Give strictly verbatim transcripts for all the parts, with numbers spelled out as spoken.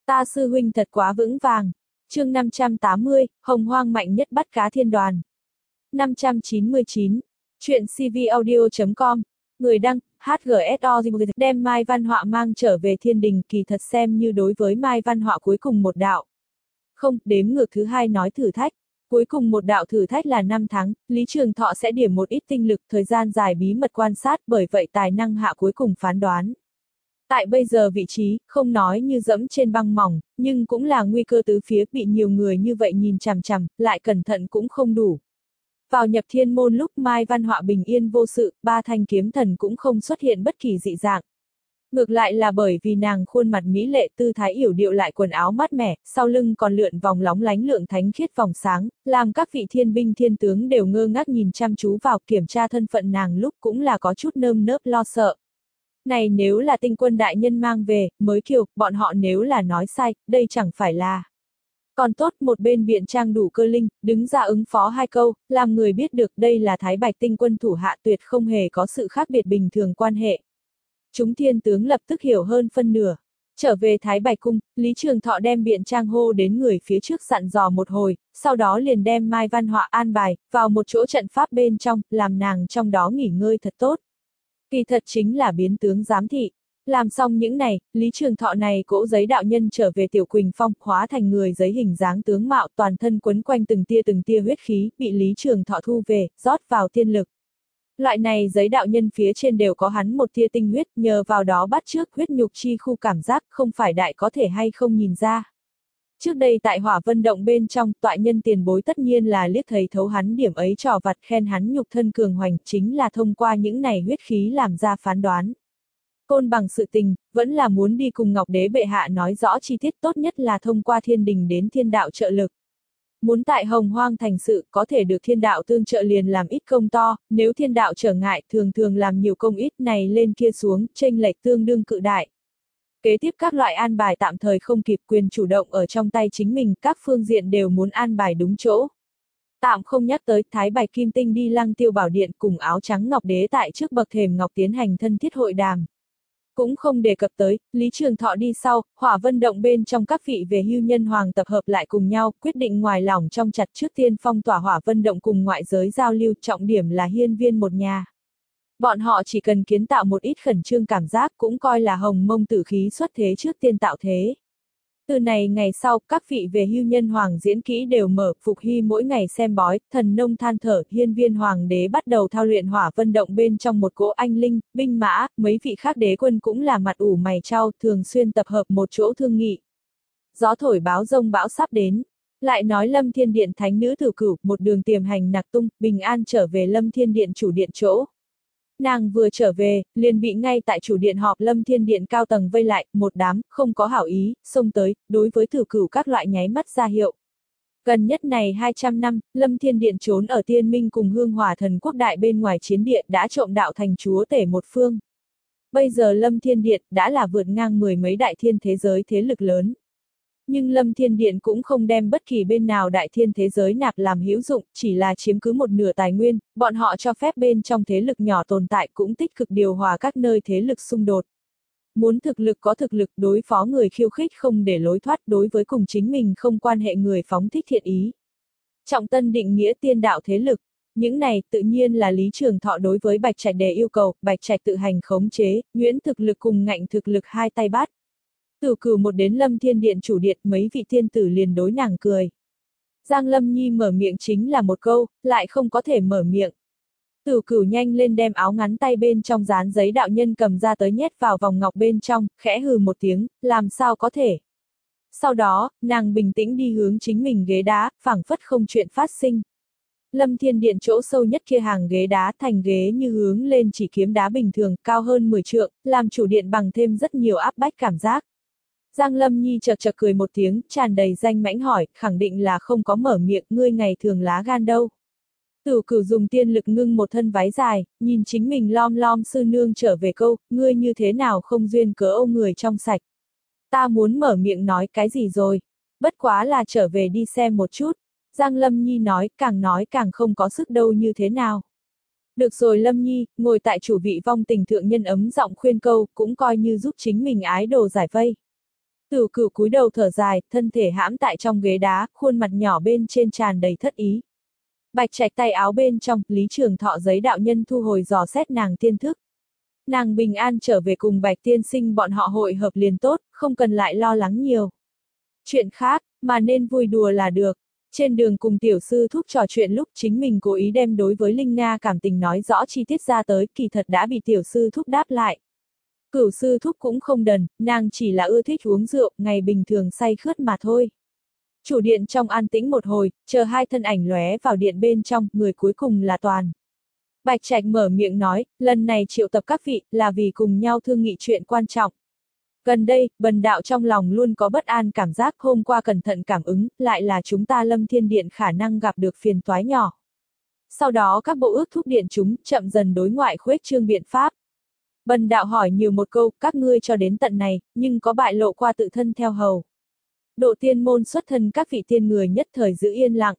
Ta sư huynh thật quá vững vàng. Chương năm trăm tám mươi, Hồng Hoang mạnh nhất bắt cá thiên đoàn. năm trăm chín mươi chín. Chuyện cvaudio chấm com. Người đăng, hát giê ét o đem Mai Văn Họa mang trở về thiên đình, kỳ thật xem như đối với Mai Văn Họa cuối cùng một đạo. Không, đếm ngược thứ hai nói thử thách. Cuối cùng một đạo thử thách là năm tháng, Lý Trường Thọ sẽ điểm một ít tinh lực, thời gian dài bí mật quan sát, bởi vậy tài năng hạ cuối cùng phán đoán. Tại bây giờ vị trí, không nói như dẫm trên băng mỏng, nhưng cũng là nguy cơ tứ phía, bị nhiều người như vậy nhìn chằm chằm, lại cẩn thận cũng không đủ. Vào nhập thiên môn lúc Mai Văn Họa bình yên vô sự, ba thanh kiếm thần cũng không xuất hiện bất kỳ dị dạng. Ngược lại là bởi vì nàng khuôn mặt mỹ lệ, tư thái yểu điệu, lại quần áo mát mẻ, sau lưng còn lượn vòng lóng lánh lượng thánh khiết vòng sáng, làm các vị thiên binh thiên tướng đều ngơ ngác nhìn chăm chú vào, kiểm tra thân phận nàng lúc cũng là có chút nơm nớp lo sợ. Này nếu là Tinh Quân đại nhân mang về, mới kiều, bọn họ nếu là nói sai, đây chẳng phải là. Còn tốt, một bên biện trang đủ cơ linh, đứng ra ứng phó hai câu, làm người biết được đây là Thái Bạch Tinh Quân thủ hạ, tuyệt không hề có sự khác biệt bình thường quan hệ. Chúng thiên tướng lập tức hiểu hơn phân nửa. Trở về Thái Bạch Cung, Lý Trường Thọ đem biện trang hô đến người phía trước dặn dò một hồi, sau đó liền đem Mai Văn Họa an bài, vào một chỗ trận pháp bên trong, làm nàng trong đó nghỉ ngơi thật tốt. Kỳ thật chính là biến tướng giám thị. Làm xong những này, Lý Trường Thọ này cỗ giấy đạo nhân trở về Tiểu Quỳnh Phong, hóa thành người giấy hình dáng tướng mạo, toàn thân quấn quanh từng tia từng tia huyết khí, bị Lý Trường Thọ thu về, rót vào tiên lực. Loại này giấy đạo nhân phía trên đều có hắn một tia tinh huyết, nhờ vào đó bắt trước huyết nhục chi khu cảm giác, không phải đại có thể hay không nhìn ra. Trước đây tại Hỏa Vân Động bên trong, tọa nhân tiền bối tất nhiên là liếc thấy thấu hắn điểm ấy trò vặt, khen hắn nhục thân cường hoành, chính là thông qua những này huyết khí làm ra phán đoán. Côn bằng sự tình, vẫn là muốn đi cùng Ngọc Đế bệ hạ nói rõ chi tiết, tốt nhất là thông qua thiên đình đến thiên đạo trợ lực. Muốn tại Hồng Hoang thành sự, có thể được thiên đạo tương trợ liền làm ít công to, nếu thiên đạo trở ngại, thường thường làm nhiều công ít, này lên kia xuống, chênh lệch tương đương cự đại. Kế tiếp các loại an bài tạm thời không kịp, quyền chủ động ở trong tay chính mình, các phương diện đều muốn an bài đúng chỗ. Tạm không nhắc tới Thái Bạch Kim Tinh đi Lăng Tiêu Bảo Điện cùng áo trắng Ngọc Đế tại trước bậc thềm ngọc tiến hành thân thiết hội đàm. Cũng không đề cập tới, Lý Trường Thọ đi sau, Hỏa Vân Động bên trong các vị về hưu nhân hoàng tập hợp lại cùng nhau, quyết định ngoài lỏng trong chặt, trước tiên phong tỏa Hỏa Vân Động cùng ngoại giới giao lưu, trọng điểm là hiên viên một nhà. Bọn họ chỉ cần kiến tạo một ít khẩn trương cảm giác, cũng coi là hồng mông tử khí xuất thế trước tiên tạo thế. Từ này ngày sau, các vị về hưu nhân hoàng diễn kỹ đều mở, Phục Hy mỗi ngày xem bói, thần nông than thở, hiên viên hoàng đế bắt đầu thao luyện Hỏa Vân Động bên trong một cỗ anh linh, binh mã, mấy vị khác đế quân cũng là mặt ủ mày chau, thường xuyên tập hợp một chỗ thương nghị. Gió thổi báo rông bão sắp đến. Lại nói Lâm Thiên Điện thánh nữ Tử Cửu, một đường tiềm hành nặc tung, bình an trở về Lâm Thiên Điện chủ điện chỗ. Nàng vừa trở về, liền bị ngay tại chủ điện họp Lâm Thiên Điện cao tầng vây lại, một đám, không có hảo ý, xông tới, đối với Tử Cửu các loại nháy mắt ra hiệu. Gần nhất này hai trăm năm, Lâm Thiên Điện trốn ở Tiên Minh cùng Hương Hỏa Thần Quốc đại bên ngoài chiến địa, đã trộm đạo thành chúa tể một phương. Bây giờ Lâm Thiên Điện đã là vượt ngang mười mấy đại thiên thế giới thế lực lớn. Nhưng Lâm Thiên Điện cũng không đem bất kỳ bên nào đại thiên thế giới nạp làm hữu dụng, chỉ là chiếm cứ một nửa tài nguyên, bọn họ cho phép bên trong thế lực nhỏ tồn tại, cũng tích cực điều hòa các nơi thế lực xung đột. Muốn thực lực có thực lực, đối phó người khiêu khích không để lối thoát, đối với cùng chính mình không quan hệ người phóng thích thiện ý. Trọng tân định nghĩa tiên đạo thế lực. Những này tự nhiên là Lý Trường Thọ đối với Bạch Trạch đề yêu cầu, Bạch Trạch tự hành khống chế, nhuyễn thực lực cùng ngạnh thực lực hai tay bắt. Tử Cửu một đến Lâm Thiên Điện chủ điện, mấy vị thiên tử liền đối nàng cười. Giang Lâm Nhi mở miệng chính là một câu, lại không có thể mở miệng. Tử Cửu nhanh lên đem áo ngắn tay bên trong dán giấy đạo nhân cầm ra tới nhét vào vòng ngọc bên trong, khẽ hừ một tiếng, làm sao có thể. Sau đó, nàng bình tĩnh đi hướng chính mình ghế đá, phảng phất không chuyện phát sinh. Lâm Thiên Điện chỗ sâu nhất kia hàng ghế đá thành ghế như hướng lên chỉ kiếm đá bình thường, cao hơn mười trượng, làm chủ điện bằng thêm rất nhiều áp bách cảm giác. Giang Lâm Nhi chật chật cười một tiếng, tràn đầy danh mãnh hỏi, khẳng định là không có mở miệng, ngươi ngày thường lá gan đâu. Tử Cửu dùng tiên lực ngưng một thân váy dài, nhìn chính mình lom lom sư nương trở về câu, ngươi như thế nào không duyên cớ ô người trong sạch. Ta muốn mở miệng nói cái gì rồi, bất quá là trở về đi xem một chút. Giang Lâm Nhi nói, càng nói càng không có sức đâu như thế nào. Được rồi Lâm Nhi, ngồi tại chủ vị vong tình thượng nhân ấm giọng khuyên câu, cũng coi như giúp chính mình ái đồ giải vây. Tửu Cửu cúi đầu thở dài, thân thể hãm tại trong ghế đá, khuôn mặt nhỏ bên trên tràn đầy thất ý. Bạch Trạch tay áo bên trong, Lý Trường Thọ giấy đạo nhân thu hồi dò xét nàng tiên thức. Nàng bình an trở về cùng Bạch tiên sinh bọn họ hội hợp liền tốt, không cần lại lo lắng nhiều. Chuyện khác, mà nên vui đùa là được. Trên đường cùng tiểu sư thúc trò chuyện lúc chính mình cố ý đem đối với Linh Nga cảm tình nói rõ chi tiết ra tới, kỳ thật đã bị tiểu sư thúc đáp lại. Cửu sư thúc cũng không đần, nàng chỉ là ưa thích uống rượu, ngày bình thường say khướt mà thôi. Chủ điện trong an tĩnh một hồi, chờ hai thân ảnh lóe vào điện bên trong, người cuối cùng là Toàn. Bạch Trạch mở miệng nói, lần này triệu tập các vị, là vì cùng nhau thương nghị chuyện quan trọng. Gần đây, bần đạo trong lòng luôn có bất an cảm giác, hôm qua cẩn thận cảm ứng, lại là chúng ta Lâm Thiên Điện khả năng gặp được phiền toái nhỏ. Sau đó các bộ ước thúc điện chúng, chậm dần đối ngoại khuếch trương biện pháp. Bần đạo hỏi nhiều một câu, các ngươi cho đến tận này, nhưng có bại lộ qua tự thân theo hầu. Độ tiên môn xuất thân các vị tiên người nhất thời giữ yên lặng.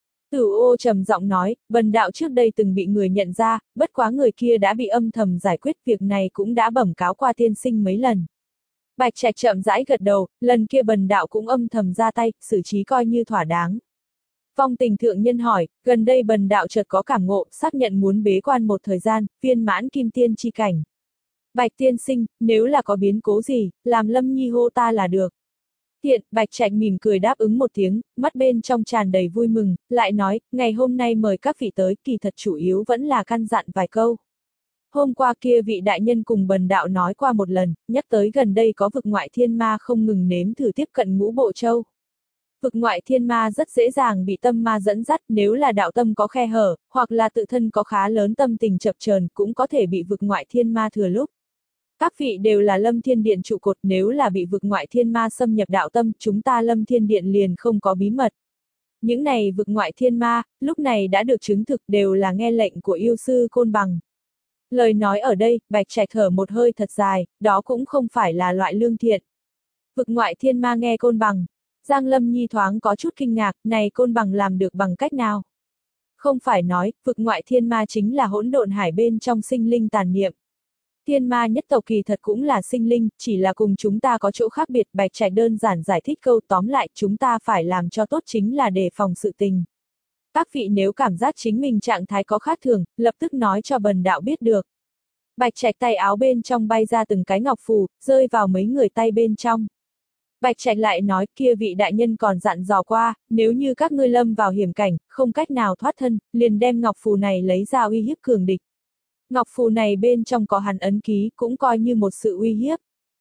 Tử Ô trầm giọng nói, bần đạo trước đây từng bị người nhận ra, bất quá người kia đã bị âm thầm giải quyết, việc này cũng đã bẩm cáo qua tiên sinh mấy lần. Bạch Trạch chậm rãi gật đầu, lần kia bần đạo cũng âm thầm ra tay, xử trí coi như thỏa đáng. Phong Tình thượng nhân hỏi, gần đây bần đạo chợt có cảm ngộ, xác nhận muốn bế quan một thời gian, viên mãn kim tiên chi cảnh. Bạch tiên sinh, nếu là có biến cố gì, làm Lâm Nhi hô ta là được. Hiện, Bạch Trạch mỉm cười đáp ứng một tiếng, mắt bên trong tràn đầy vui mừng, lại nói, ngày hôm nay mời các vị tới, kỳ thật chủ yếu vẫn là căn dặn vài câu. Hôm qua kia vị đại nhân cùng bần đạo nói qua một lần, nhắc tới gần đây có vực ngoại thiên ma không ngừng nếm thử tiếp cận Ngũ Bộ Châu. Vực ngoại thiên ma rất dễ dàng bị tâm ma dẫn dắt, nếu là đạo tâm có khe hở, hoặc là tự thân có khá lớn tâm tình chập chờn, cũng có thể bị vực ngoại thiên ma thừa lúc. Các vị đều là Lâm Thiên Điện trụ cột, nếu là bị vực ngoại thiên ma xâm nhập đạo tâm, chúng ta Lâm Thiên Điện liền không có bí mật. Những này vực ngoại thiên ma, lúc này đã được chứng thực đều là nghe lệnh của yêu sư Côn Bằng. Lời nói ở đây, Bạch Trạch thở một hơi thật dài, đó cũng không phải là loại lương thiện. Vực ngoại thiên ma nghe Côn Bằng. Giang Lâm Nhi thoáng có chút kinh ngạc, này Côn Bằng làm được bằng cách nào? Không phải nói, vực ngoại thiên ma chính là hỗn độn hải bên trong sinh linh tàn niệm. Thiên ma nhất tộc kỳ thật cũng là sinh linh, chỉ là cùng chúng ta có chỗ khác biệt. Bạch Trạch đơn giản giải thích câu tóm lại, chúng ta phải làm cho tốt chính là đề phòng sự tình. Các vị nếu cảm giác chính mình trạng thái có khác thường, lập tức nói cho bần đạo biết được. Bạch Trạch tay áo bên trong bay ra từng cái ngọc phù, rơi vào mấy người tay bên trong. Bạch Trạch lại nói, kia vị đại nhân còn dặn dò qua, nếu như các ngươi lâm vào hiểm cảnh, không cách nào thoát thân, liền đem ngọc phù này lấy ra uy hiếp cường địch. Ngọc phù này bên trong có hắn ấn ký, cũng coi như một sự uy hiếp.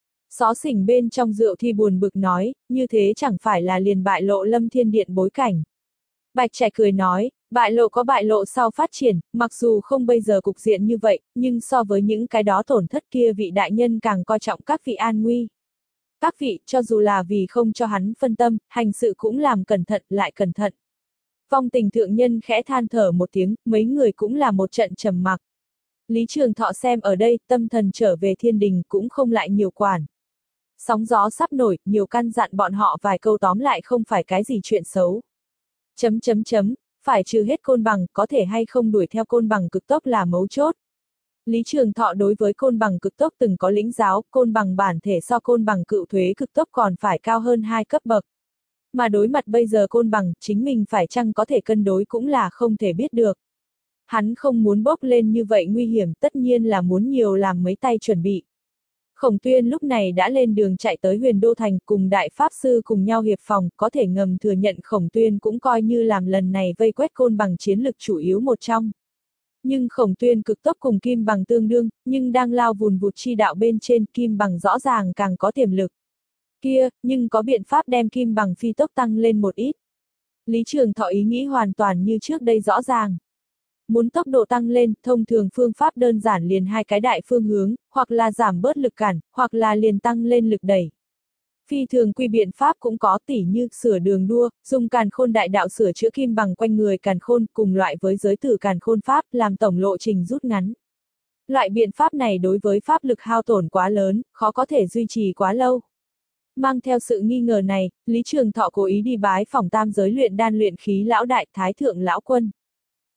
Xó xỉnh bên trong rượu thi buồn bực nói, như thế chẳng phải là liền bại lộ Lâm Thiên Điện bối cảnh. Bạch Trạch cười nói, bại lộ có bại lộ sau phát triển, mặc dù không bây giờ cục diện như vậy, nhưng so với những cái đó tổn thất kia vị đại nhân càng coi trọng các vị an nguy. Các vị, cho dù là vì không cho hắn phân tâm, hành sự cũng làm cẩn thận, lại cẩn thận. Phong Tình thượng nhân khẽ than thở một tiếng, mấy người cũng là một trận trầm mặc. Lý Trường Thọ xem ở đây, tâm thần trở về thiên đình cũng không lại nhiều quản. Sóng gió sắp nổi, nhiều căn dặn bọn họ vài câu tóm lại không phải cái gì chuyện xấu. Chấm chấm chấm, phải trừ hết Côn Bằng, có thể hay không đuổi theo Côn Bằng cực tốc là mấu chốt. Lý Trường Thọ đối với Côn Bằng cực tốc từng có lĩnh giáo, Côn Bằng bản thể so Côn Bằng cựu thuế cực tốc còn phải cao hơn hai cấp bậc. Mà đối mặt bây giờ Côn Bằng, chính mình phải chăng có thể cân đối cũng là không thể biết được. Hắn không muốn bốc lên như vậy nguy hiểm, tất nhiên là muốn nhiều làm mấy tay chuẩn bị. Khổng Tuyên lúc này đã lên đường chạy tới Huyền Đô Thành cùng Đại Pháp Sư cùng nhau hiệp phòng, có thể ngầm thừa nhận Khổng Tuyên cũng coi như làm lần này vây quét Côn Bằng chiến lực chủ yếu một trong. Nhưng Khổng Tuyên cực tốc cùng Kim Bằng tương đương, nhưng đang lao vùn vụt chi đạo bên trên, Kim Bằng rõ ràng càng có tiềm lực. Kia, nhưng có biện pháp đem Kim Bằng phi tốc tăng lên một ít. Lý Trường Thọ ý nghĩ hoàn toàn như trước đây rõ ràng. Muốn tốc độ tăng lên, thông thường phương pháp đơn giản liền hai cái đại phương hướng, hoặc là giảm bớt lực cản, hoặc là liền tăng lên lực đẩy. Phi thường quy biện pháp cũng có, tỉ như sửa đường đua, dùng càn khôn đại đạo sửa chữa Kim Bằng quanh người càn khôn, cùng loại với giới tử càn khôn pháp, làm tổng lộ trình rút ngắn. Loại biện pháp này đối với pháp lực hao tổn quá lớn, khó có thể duy trì quá lâu. Mang theo sự nghi ngờ này, Lý Trường Thọ cố ý đi bái phỏng tam giới luyện đan luyện khí lão đại Thái thượng lão quân.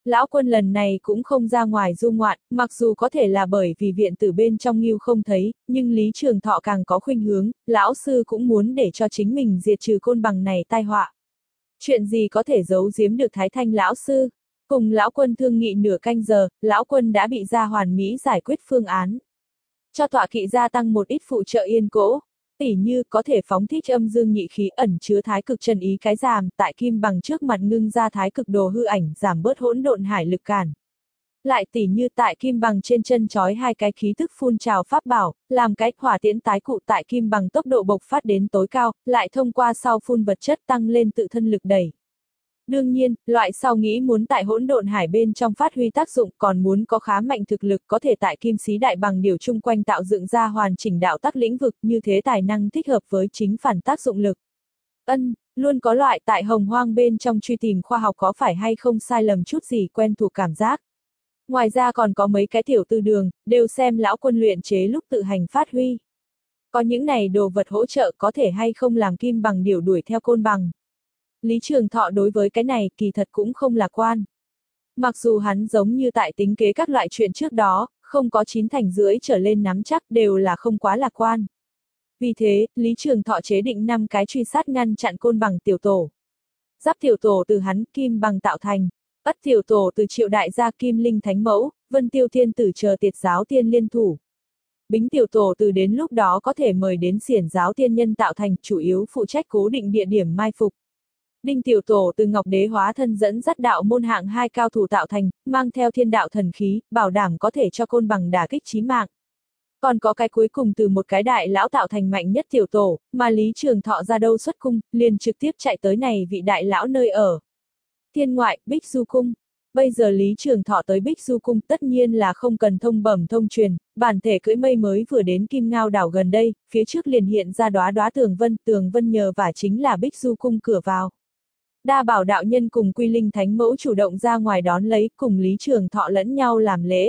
Lão Quân lần này cũng không ra ngoài du ngoạn, mặc dù có thể là bởi vì viện tử bên trong Ngưu không thấy, nhưng Lý Trường Thọ càng có khuynh hướng, lão sư cũng muốn để cho chính mình diệt trừ côn bằng này tai họa. Chuyện gì có thể giấu giếm được Thái Thanh lão sư? Cùng Lão Quân thương nghị nửa canh giờ, Lão Quân đã bị Gia Hoàn Mỹ giải quyết phương án. Cho tọa kỵ gia tăng một ít phụ trợ yên cỗ. Tỉ như có thể phóng thích âm dương nhị khí ẩn chứa thái cực chân ý cái giảm, tại kim bằng trước mặt ngưng ra thái cực đồ hư ảnh giảm bớt hỗn độn hải lực cản. Lại tỉ như tại kim bằng trên chân trói hai cái khí tức phun trào pháp bảo, làm cái hỏa tiễn tái cụ tại kim bằng tốc độ bộc phát đến tối cao, lại thông qua sau phun vật chất tăng lên tự thân lực đẩy. Đương nhiên, loại sau nghĩ muốn tại hỗn độn hải bên trong phát huy tác dụng còn muốn có khá mạnh thực lực có thể tại kim sĩ đại bằng điều chung quanh tạo dựng ra hoàn chỉnh đạo tắc lĩnh vực như thế tài năng thích hợp với chính phản tác dụng lực. Ân, luôn có loại tại hồng hoang bên trong truy tìm khoa học có phải hay không sai lầm chút gì quen thuộc cảm giác. Ngoài ra còn có mấy cái tiểu tư đường, đều xem Lão Quân luyện chế lúc tự hành phát huy. Có những này đồ vật hỗ trợ có thể hay không làm kim bằng điều đuổi theo côn bằng. Lý Trường Thọ đối với cái này kỳ thật cũng không lạc quan. Mặc dù hắn giống như tại tính kế các loại chuyện trước đó, không có chín thành rưỡi trở lên nắm chắc đều là không quá lạc quan. Vì thế, Lý Trường Thọ chế định năm cái truy sát ngăn chặn côn bằng tiểu tổ. Giáp tiểu tổ từ hắn kim bằng tạo thành, ất tiểu tổ từ Triệu đại gia Kim Linh Thánh Mẫu, Vân Tiêu Thiên Tử chờ Tiệt giáo tiên liên thủ. Bính tiểu tổ từ đến lúc đó có thể mời đến xiển giáo tiên nhân tạo thành, chủ yếu phụ trách cố định địa điểm mai phục. Đinh tiểu tổ từ Ngọc Đế hóa thân dẫn dắt đạo môn hạng hai cao thủ tạo thành, mang theo thiên đạo thần khí, bảo đảm có thể cho côn bằng đả kích chí mạng. Còn có cái cuối cùng từ một cái đại lão tạo thành mạnh nhất tiểu tổ, mà Lý Trường Thọ ra đâu xuất cung, liền trực tiếp chạy tới này vị đại lão nơi ở. Thiên ngoại, Bích Du Cung. Bây giờ Lý Trường Thọ tới Bích Du Cung tất nhiên là không cần thông bẩm thông truyền, bản thể cưỡi mây mới vừa đến Kim Ngao đảo gần đây, phía trước liền hiện ra đóa đóa tường vân, tường vân nhờ vả chính là Bích Du Cung cửa vào. Đa Bảo đạo nhân cùng Quy Linh Thánh Mẫu chủ động ra ngoài đón lấy, cùng Lý Trường Thọ lẫn nhau làm lễ.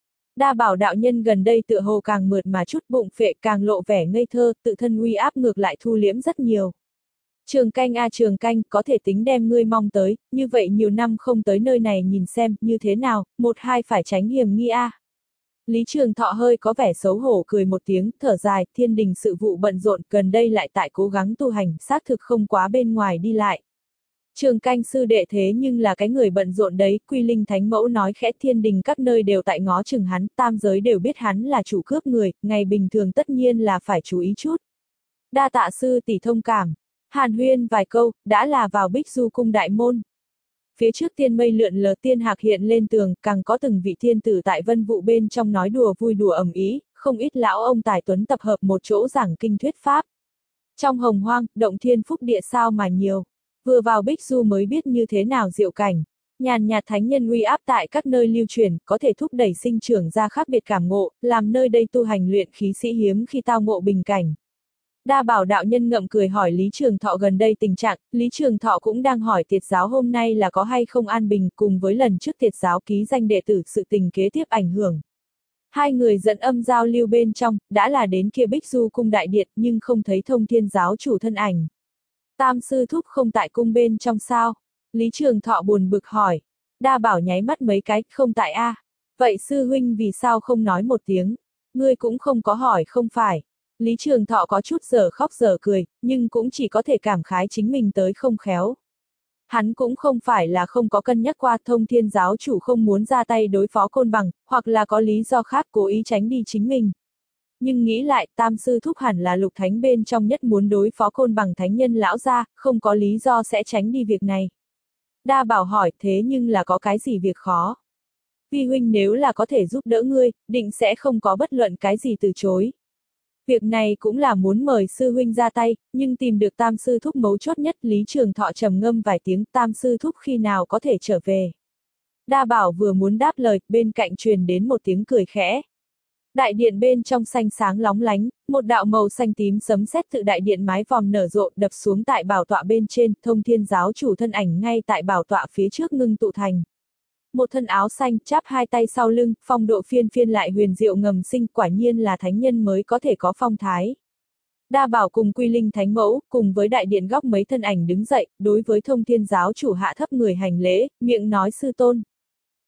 Đa Bảo đạo nhân gần đây tựa hồ càng mượt mà chút bụng phệ càng lộ vẻ ngây thơ, tự thân uy áp ngược lại thu liễm rất nhiều. Trường Canh a Trường Canh, có thể tính đem ngươi mong tới, như vậy nhiều năm không tới nơi này nhìn xem, như thế nào, một hai phải tránh hiểm nghi a. Lý Trường Thọ hơi có vẻ xấu hổ cười một tiếng, thở dài, thiên đình sự vụ bận rộn, gần đây lại tại cố gắng tu hành, xác thực không quá bên ngoài đi lại. Trường Canh sư đệ thế nhưng là cái người bận rộn đấy, Quy Linh Thánh Mẫu nói khẽ, thiên đình các nơi đều tại ngó chừng hắn, tam giới đều biết hắn là chủ cướp người, ngày bình thường tất nhiên là phải chú ý chút. Đa tạ sư tỷ thông cảm, hàn huyên vài câu, đã là vào Bích Du Cung đại môn. Phía trước tiên mây lượn lờ tiên hạc hiện lên tường, càng có từng vị thiên tử tại vân vụ bên trong nói đùa vui đùa ầm ĩ, không ít lão ông tài tuấn tập hợp một chỗ giảng kinh thuyết pháp. Trong hồng hoang, động thiên phúc địa sao mà nhiều. Vừa vào Bích Du mới biết như thế nào diệu cảnh. Nhàn nhạt thánh nhân uy áp tại các nơi lưu truyền, có thể thúc đẩy sinh trưởng ra khác biệt cảm ngộ, làm nơi đây tu hành luyện khí sĩ hiếm khi tao ngộ bình cảnh. Đa Bảo đạo nhân ngậm cười hỏi Lý Trường Thọ gần đây tình trạng, Lý Trường Thọ cũng đang hỏi Tiệt giáo hôm nay là có hay không an bình, cùng với lần trước Tiệt giáo ký danh đệ tử sự tình kế tiếp ảnh hưởng. Hai người dẫn âm giao lưu bên trong, đã là đến kia Bích Du Cung đại điện nhưng không thấy Thông Thiên giáo chủ thân ảnh. Tam sư thúc không tại cung bên trong sao? Lý Trường Thọ buồn bực hỏi. Đa Bảo nháy mắt mấy cái, không tại a. Vậy sư huynh vì sao không nói một tiếng? Ngươi cũng không có hỏi không phải. Lý Trường Thọ có chút giờ khóc giờ cười, nhưng cũng chỉ có thể cảm khái chính mình tới không khéo. Hắn cũng không phải là không có cân nhắc qua Thông Thiên giáo chủ không muốn ra tay đối phó côn bằng, hoặc là có lý do khác cố ý tránh đi chính mình. Nhưng nghĩ lại, tam sư thúc hẳn là lục thánh bên trong nhất muốn đối phó côn bằng thánh nhân lão gia, không có lý do sẽ tránh đi việc này. Đa Bảo hỏi, thế nhưng là có cái gì việc khó? Vi huynh nếu là có thể giúp đỡ ngươi, định sẽ không có bất luận cái gì từ chối. Việc này cũng là muốn mời sư huynh ra tay, nhưng tìm được tam sư thúc mấu chốt nhất. Lý Trường Thọ trầm ngâm vài tiếng, tam sư thúc khi nào có thể trở về. Đa Bảo vừa muốn đáp lời, bên cạnh truyền đến một tiếng cười khẽ. Đại điện bên trong xanh sáng lóng lánh, một đạo màu xanh tím sấm sét tự đại điện mái vòm nở rộ đập xuống tại bảo tọa bên trên, Thông Thiên giáo chủ thân ảnh ngay tại bảo tọa phía trước ngưng tụ thành. Một thân áo xanh, chắp hai tay sau lưng, phong độ phiên phiên lại huyền diệu ngầm sinh, quả nhiên là thánh nhân mới có thể có phong thái. Đa Bảo cùng Quy Linh Thánh Mẫu, cùng với đại điện góc mấy thân ảnh đứng dậy, đối với Thông Thiên giáo chủ hạ thấp người hành lễ, miệng nói sư tôn.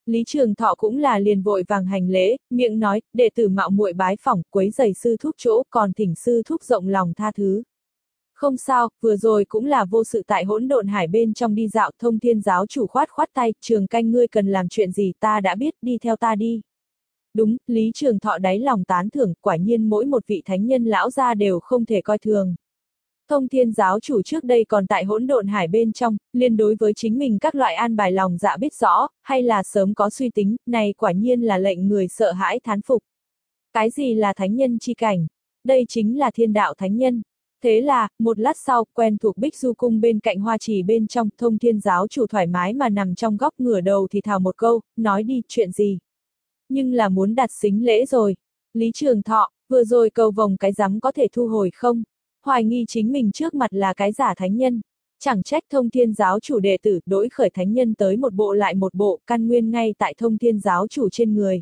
Lý Trường Thọ cũng là liền vội vàng hành lễ, miệng nói, đệ tử mạo muội bái phỏng, quấy rầy sư thúc chỗ, còn thỉnh sư thúc rộng lòng tha thứ. Không sao, vừa rồi cũng là vô sự tại hỗn độn hải bên trong đi dạo. Thông Thiên giáo chủ khoát khoát tay, Trường Canh ngươi cần làm chuyện gì ta đã biết, đi theo ta đi. Đúng, Lý Trường Thọ đáy lòng tán thưởng, quả nhiên mỗi một vị thánh nhân lão gia đều không thể coi thường. Thông Thiên giáo chủ trước đây còn tại hỗn độn hải bên trong, liên đối với chính mình các loại an bài lòng dạ biết rõ, hay là sớm có suy tính, này quả nhiên là lệnh người sợ hãi thán phục. Cái gì là thánh nhân chi cảnh? Đây chính là thiên đạo thánh nhân. Thế là, một lát sau, quen thuộc Bích Du Cung bên cạnh hoa trì bên trong, Thông Thiên giáo chủ thoải mái mà nằm trong góc ngửa đầu thì thào một câu, nói đi, chuyện gì? Nhưng là muốn đặt sính lễ rồi. Lý Trường Thọ, vừa rồi cầu vồng cái rắm có thể thu hồi không? Hoài nghi chính mình trước mặt là cái giả thánh nhân. Chẳng trách Thông Thiên giáo chủ đệ tử đổi khởi thánh nhân tới một bộ lại một bộ, căn nguyên ngay tại Thông Thiên giáo chủ trên người.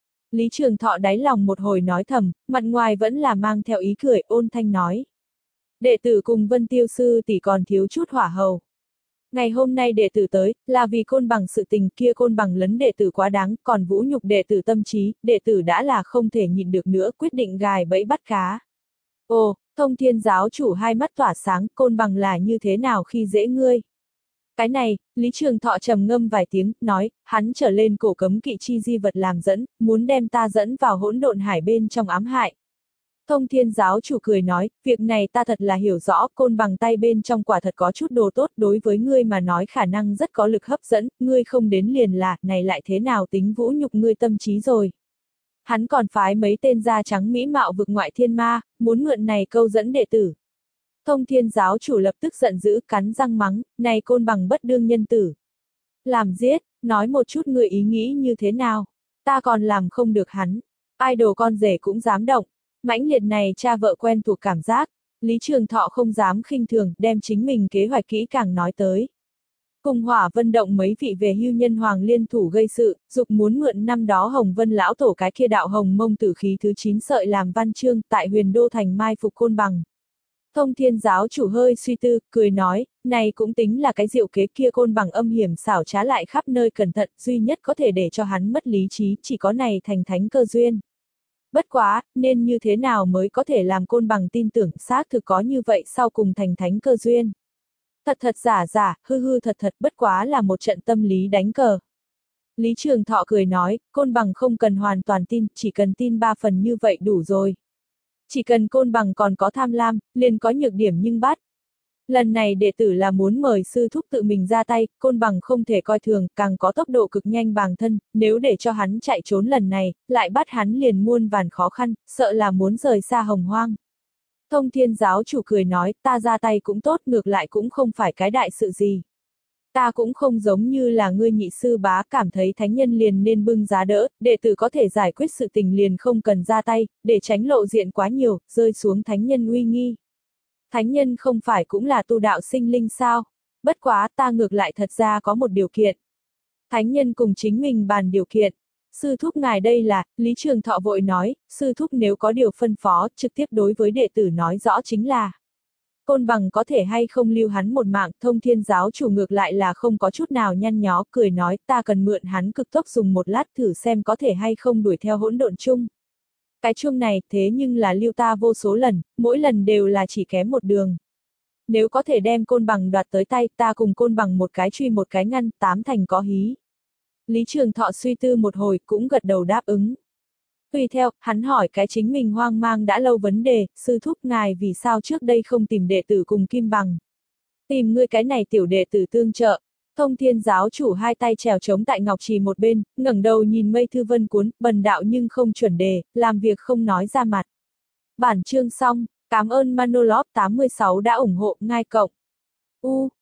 Lý Trường Thọ đáy lòng một hồi nói thầm, mặt ngoài vẫn là mang theo ý cười, ôn thanh nói. Đệ tử cùng Vân Tiêu sư tỷ còn thiếu chút hỏa hầu. Ngày hôm nay đệ tử tới, là vì Côn Bằng sự tình kia. Côn Bằng lấn đệ tử quá đáng, còn vũ nhục đệ tử tâm trí, đệ tử đã là không thể nhịn được nữa, quyết định gài bẫy bắt cá. Ồ, Thông Thiên giáo chủ hai mắt tỏa sáng, Côn Bằng là như thế nào khi dễ ngươi? Cái này, Lý Trường Thọ trầm ngâm vài tiếng, nói, hắn trở lên cổ cấm kỵ chi di vật làm dẫn, muốn đem ta dẫn vào hỗn độn hải bên trong ám hại. Thông Thiên giáo chủ cười nói, việc này ta thật là hiểu rõ, Côn Bằng tay bên trong quả thật có chút đồ tốt, đối với ngươi mà nói khả năng rất có lực hấp dẫn, ngươi không đến liền là, này lại thế nào tính vũ nhục ngươi tâm trí rồi. Hắn còn phái mấy tên da trắng mỹ mạo vực ngoại thiên ma, muốn mượn này câu dẫn đệ tử. Thông Thiên giáo chủ lập tức giận dữ, cắn răng mắng, này Côn Bằng bất đương nhân tử. Làm giết, nói một chút người ý nghĩ như thế nào, ta còn làm không được hắn, idol con rể cũng dám động. Mãnh liệt này cha vợ quen thuộc cảm giác, Lý Trường Thọ không dám khinh thường, đem chính mình kế hoạch kỹ càng nói tới. Cùng Hỏa Vân động mấy vị về hưu nhân hoàng liên thủ gây sự, dục muốn mượn năm đó Hồng Vân lão tổ cái kia đạo hồng mông tử khí thứ chín sợi làm văn chương tại Huyền Đô thành mai phục Côn Bằng. Thông Thiên giáo chủ hơi suy tư, cười nói, này cũng tính là cái diệu kế kia. Côn Bằng âm hiểm xảo trá lại khắp nơi cẩn thận, duy nhất có thể để cho hắn mất lý trí, chỉ có này thành thánh cơ duyên. Bất quá, nên như thế nào mới có thể làm Côn Bằng tin tưởng xác thực có như vậy sau cùng thành thánh cơ duyên. Thật thật giả giả, hư hư thật thật, bất quá là một trận tâm lý đánh cờ. Lý Trường Thọ cười nói, Côn Bằng không cần hoàn toàn tin, chỉ cần tin ba phần như vậy đủ rồi. Chỉ cần Côn Bằng còn có tham lam, liền có nhược điểm nhưng bắt. Lần này đệ tử là muốn mời sư thúc tự mình ra tay, Côn Bằng không thể coi thường, càng có tốc độ cực nhanh bàng thân, nếu để cho hắn chạy trốn lần này, lại bắt hắn liền muôn vàn khó khăn, sợ là muốn rời xa hồng hoang. Thông Thiên giáo chủ cười nói, ta ra tay cũng tốt, ngược lại cũng không phải cái đại sự gì. Ta cũng không giống như là ngươi nhị sư bá, cảm thấy thánh nhân liền nên bưng giá đỡ, đệ tử có thể giải quyết sự tình liền không cần ra tay, để tránh lộ diện quá nhiều, rơi xuống thánh nhân uy nghi. Thánh nhân không phải cũng là tu đạo sinh linh sao? Bất quá, ta ngược lại thật ra có một điều kiện. Thánh nhân cùng chính mình bàn điều kiện. Sư thúc ngài đây là, Lý Trường Thọ vội nói, sư thúc nếu có điều phân phó, trực tiếp đối với đệ tử nói rõ chính là. Côn Bằng có thể hay không lưu hắn một mạng. Thông Thiên giáo chủ ngược lại là không có chút nào nhăn nhó, cười nói, ta cần mượn hắn cực tốc dùng một lát thử xem có thể hay không đuổi theo hỗn độn chung. Cái chuông này, thế nhưng là lưu ta vô số lần, mỗi lần đều là chỉ kém một đường. Nếu có thể đem Côn Bằng đoạt tới tay, ta cùng Côn Bằng một cái truy một cái ngăn, tám thành có hí. Lý Trường Thọ suy tư một hồi, cũng gật đầu đáp ứng. Tùy theo, hắn hỏi cái chính mình hoang mang đã lâu vấn đề, sư thúc ngài vì sao trước đây không tìm đệ tử cùng Kim Bằng. Tìm ngươi cái này tiểu đệ tử tương trợ. Thông Thiên giáo chủ hai tay trèo trống tại ngọc trì một bên, ngẩng đầu nhìn mây thư vân cuốn, bần đạo nhưng không chuẩn đề, làm việc không nói ra mặt. Bản chương xong, cảm ơn Manolog tám mươi sáu đã ủng hộ, ngai cộng. U